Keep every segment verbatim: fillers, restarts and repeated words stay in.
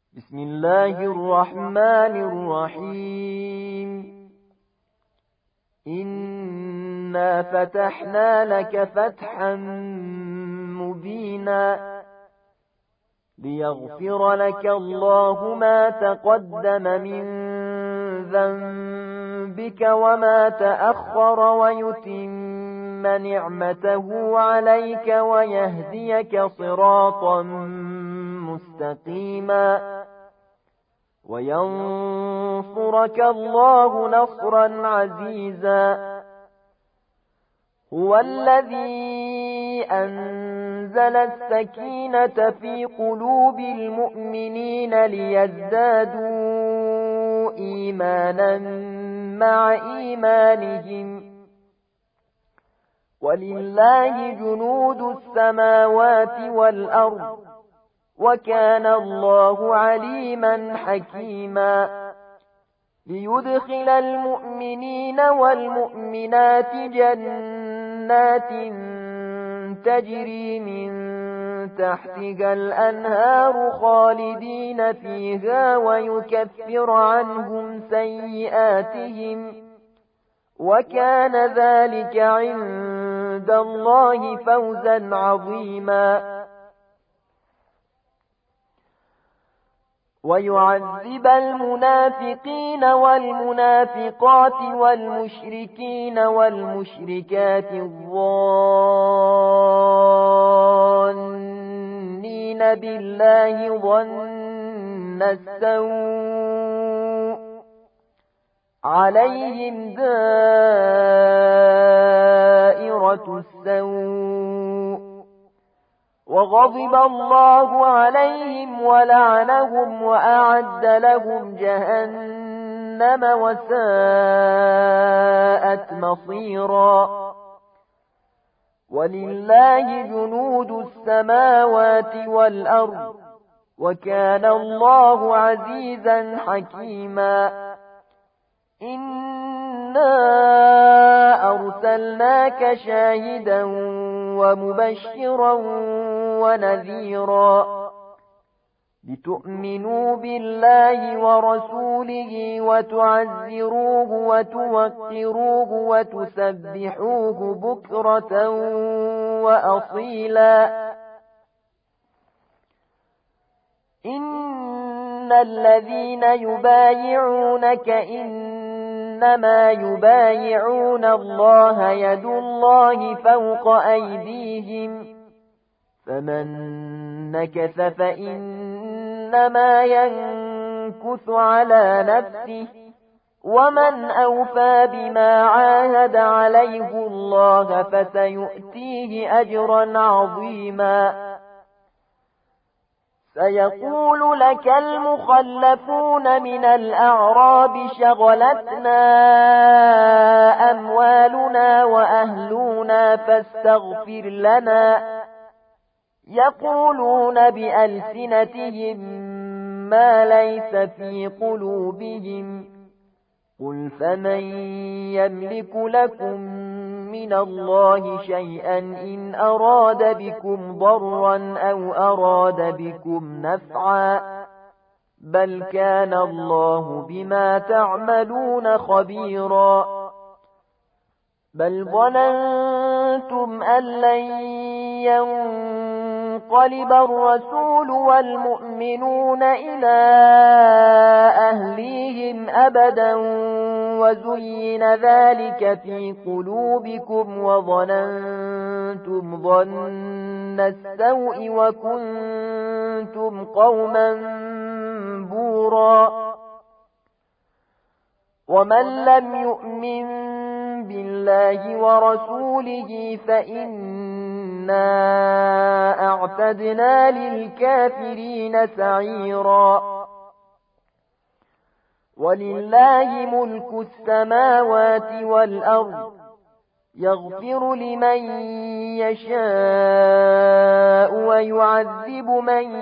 بسم الله الرحمن الرحيم. إنا فتحنا لك فتحا مبينا ليغفر لك الله ما تقدم من ذنبك وما تأخر ويتم نعمته عليك ويهديك صراطا مستقيما وينصرك الله نصرا عزيزا. هو الذي أنزل السكينة في قلوب المؤمنين ليزدادوا إيمانا مع إيمانهم ولله جنود السماوات والأرض وكان الله عليما حكيما. ليدخل المؤمنين والمؤمنات جنات تجري من تحتها الأنهار خالدين فيها ويكفر عنهم سيئاتهم وكان ذلك عند الله فوزا عظيما. ويعذب المنافقين والمنافقات والمشركين والمشركات الظانين بالله ظن السوء عليهم دائرة السوء وغضب الله عليهم ولعنهم وأعد لهم جهنم وساءت مصيرا. ولله جنود السماوات والأرض وكان الله عزيزا حكيما. إنا أرسلناك شاهدا ومبشرا ونذيرا لتؤمنوا بالله ورسوله وتعزروه وتوقروه وتسبحوه بكرة وأصيلا. إن الذين يبايعونك إنما يبايعون الله يد الله فوق أيديهم فمن نكث فإنما ينكث على نفسه ومن أوفى بما عاهد عليه الله فسيؤتيه أجرا عظيما. سيقول لك المخلفون من الأعراب شغلتنا أموالنا وأهلنا فاستغفر لنا يقولون بألسنتهم ما ليس في قلوبهم قل فمن يملك لكم من الله شيئا إن أراد بكم ضرا أو أراد بكم نفعا بل كان الله بما تعملون خبيرا. بل ظننتم أن لن ينقلب الرسول والمؤمنون إلى أهليهم أبدا وزين ذلك في قلوبكم وظننتم ظن السوء وكنتم قوما بورا. ومن لم يؤمن بالله ورسوله فإنا أعتدنا للكافرين سعيرا. ولله ملك السماوات والأرض يغفر لمن يشاء ويعذب من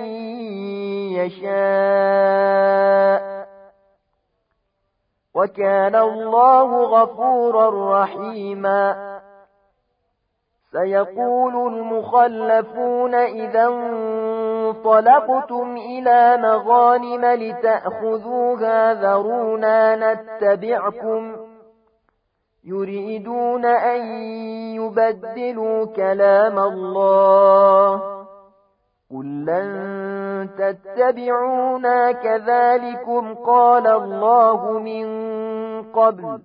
يشاء وكان الله غفورا رحيما. سيقول المخلفون إذا انطلقتم إلى مغانم لتأخذوها ذرونا نتبعكم يريدون أن يبدلوا كلام الله قل لن تتبعونا كذلكم قال الله من قبل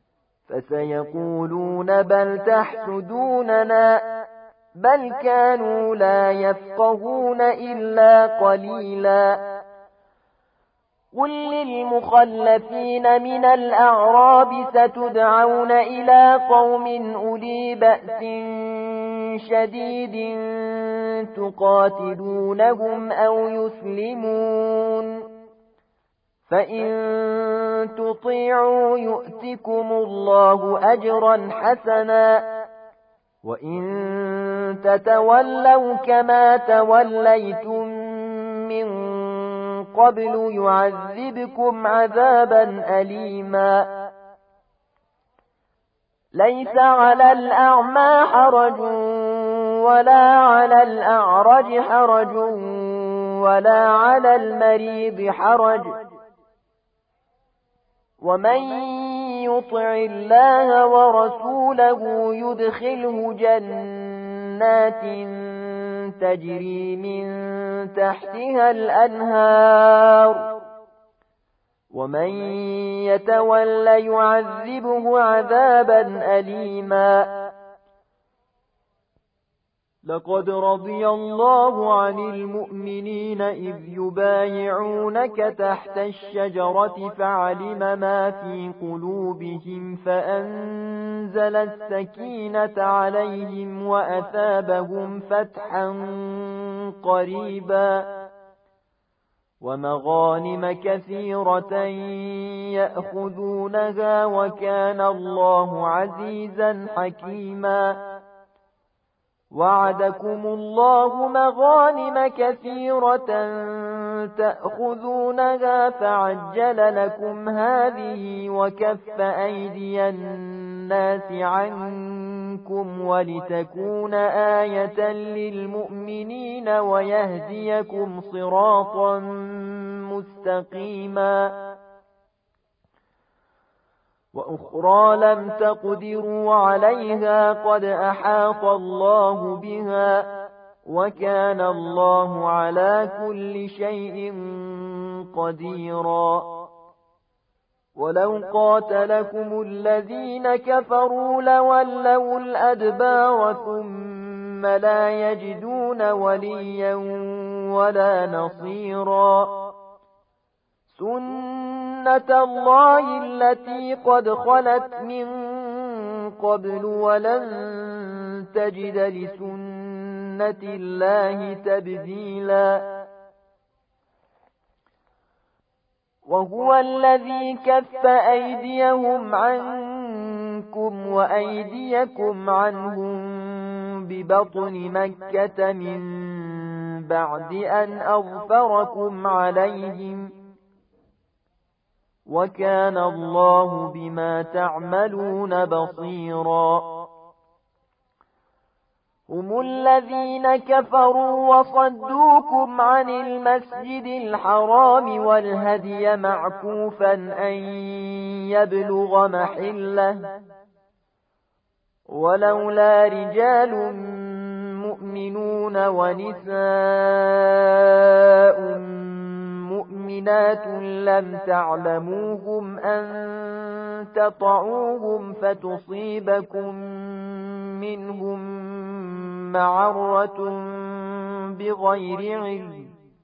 فسيقولون بل تحسدوننا بل كانوا لا يفقهون إلا قليلا قل للمخلفين من الأعراب ستدعون إلى قوم أولي بأس شديد تقاتلونهم أو يسلمون فإن تطيعوا يؤتكم الله أجرا حسنا وإن تتولوا كما توليتم من قبل يعذبكم عذابا أليما ليس على الأعمى حرج ولا على الأعرج حرج ولا على المريض حرج ومن يطع الله ورسوله يدخله جنات تجري من تحتها الأنهار ومن يتولى يعذبه عذابا أليما لقد رضي الله عن المؤمنين إذ يبايعونك تحت الشجرة فعلم ما في قلوبهم فأنزل السكينة عليهم وأثابهم فتحا قريبا ومغانم كثيرة يأخذونها وكان الله عزيزا حكيما وعدكم الله مغانم كثيرة تأخذونها فعجل لكم هذه وكف أيدي الناس عنكم ولتكون آية للمؤمنين ويهديكم صراطا مستقيما وأخرى لم تقدروا عليها قد أحاط الله بها وكان الله على كل شيء قديرا ولو قاتلكم الذين كفروا لولوا الأدبار ثم لا يجدون وليا ولا نصيرا سنة الله التي قد خلت من قبل ولن تجد لسنة الله تبديلا وهو الذي كف أيديهم عنكم وأيديكم عنهم ببطن مكة من بعد أن أغفركم عليهم وكان الله بما تعملون بصيرا هم الذين كفروا وصدوكم عن المسجد الحرام والهدي معكوفا أن يبلغ محله ولولا رجال مؤمنون ونساء مؤمنات لم تعلموهم أن تطعوهم فتصيبكم منهم معرة بغير علم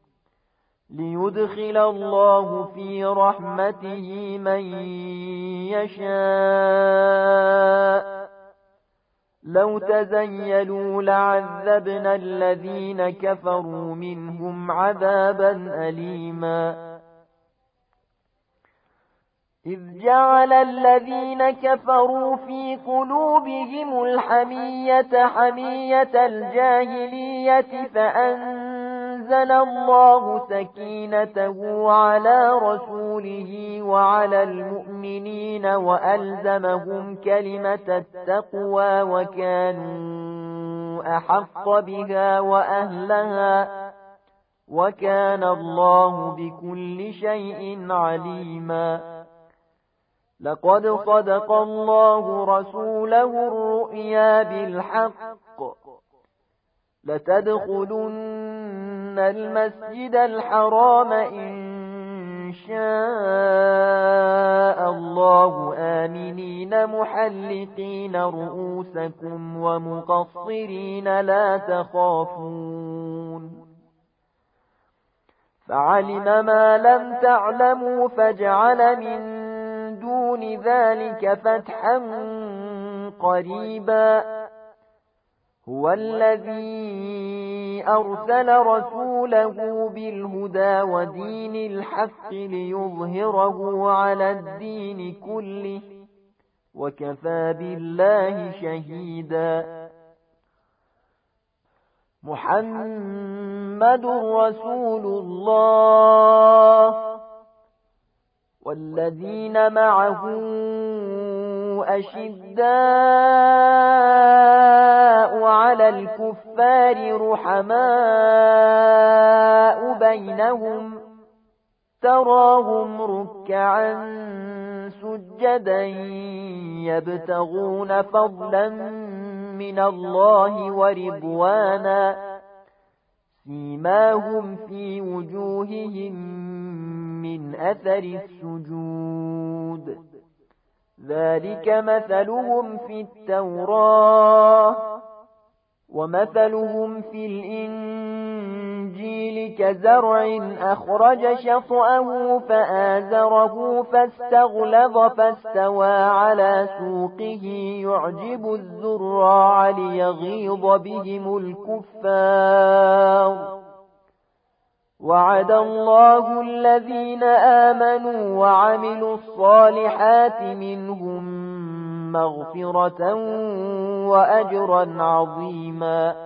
ليدخل الله في رحمته من يشاء لو تزيلوا لعذبنا الذين كفروا منهم عذابا أليما إذ جعل الذين كفروا في قلوبهم الحمية حمية الجاهلية فأنزل الله سكينته على رسوله وعلى المؤمنين وألزمهم كلمة التقوى وكانوا أحق بها وأهلها وكان الله بكل شيء عليما. لقد صدق الله رسوله الرؤيا بالحق لتدخلن المسجد الحرام إن شاء الله آمنين محلقين رؤوسكم ومقصرين لا تخافون فعلم ما لم تعلموا فجعل من دون ذلك فتحا قريبا. هو الذي أرسل رسوله بالهدى ودين الحق ليظهره على الدين كله وكفى بالله شهيدا. محمد رسول الله والذين معه أشداء على الكفار رحماء بينهم تراهم ركعا سجدا يبتغون فضلا من الله ورضوانا سيماهم في وجوههم من أثر السجود ذلك مثلهم في التوراة ومثلهم في الإنجيل كزرع أخرج شطأه فآزره فاستغلظ فاستوى على سوقه يعجب الزراع ليغيظ بهم الكفار. وعد الله الذين آمنوا وعملوا الصالحات منهم مغفرة وأجرا عظيما.